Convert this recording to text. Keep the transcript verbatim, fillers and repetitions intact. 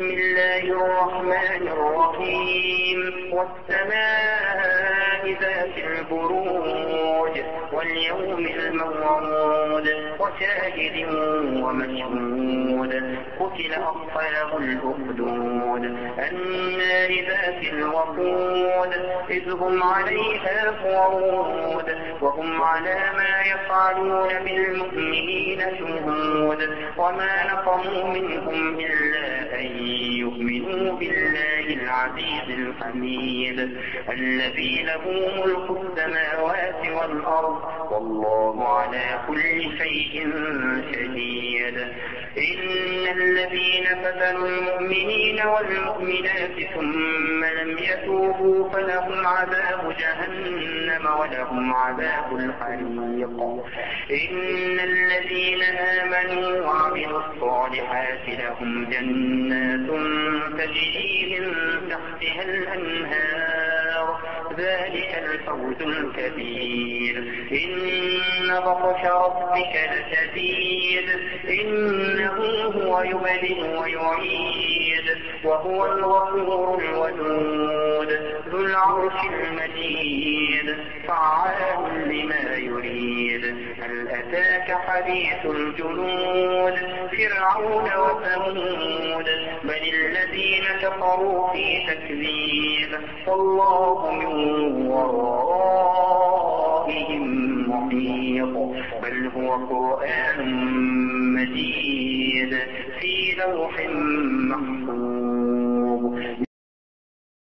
بسم الله الرحمن الرحيم والسماء ذات البروج واليوم الموعود وشاهد ومشهود قتل أصحاب الأخدود النار ذات الوقود إذ هم عليها قعود وهم على ما يفعلون بالمؤمنين شهود وما نقموا منهم إلا أن يؤمنوا بالله العزيز الحميد الذي له ملك السماوات والأرض والله على كل شيء شهيد إن الذين فتنوا المؤمنين والمؤمنات ثم لم يتوبوا فلهم عذاب جهنم ولهم عذاب الحريق إن الذين آمنوا وعملوا الصالحات لهم جنات تجري من تحتها الأنهار ذلك الفوز الكبير إن بطش ربك لشديد إنه هو يبدئ ويعيد وهو الغفور الودود ذو العرش المجيد فعال لما يريد هل أتاك حديث الجنود فرعون وثمود بل الذين كفروا في تكذيب والله من ورائهم محيط بل هو قرآن مجيد في لوح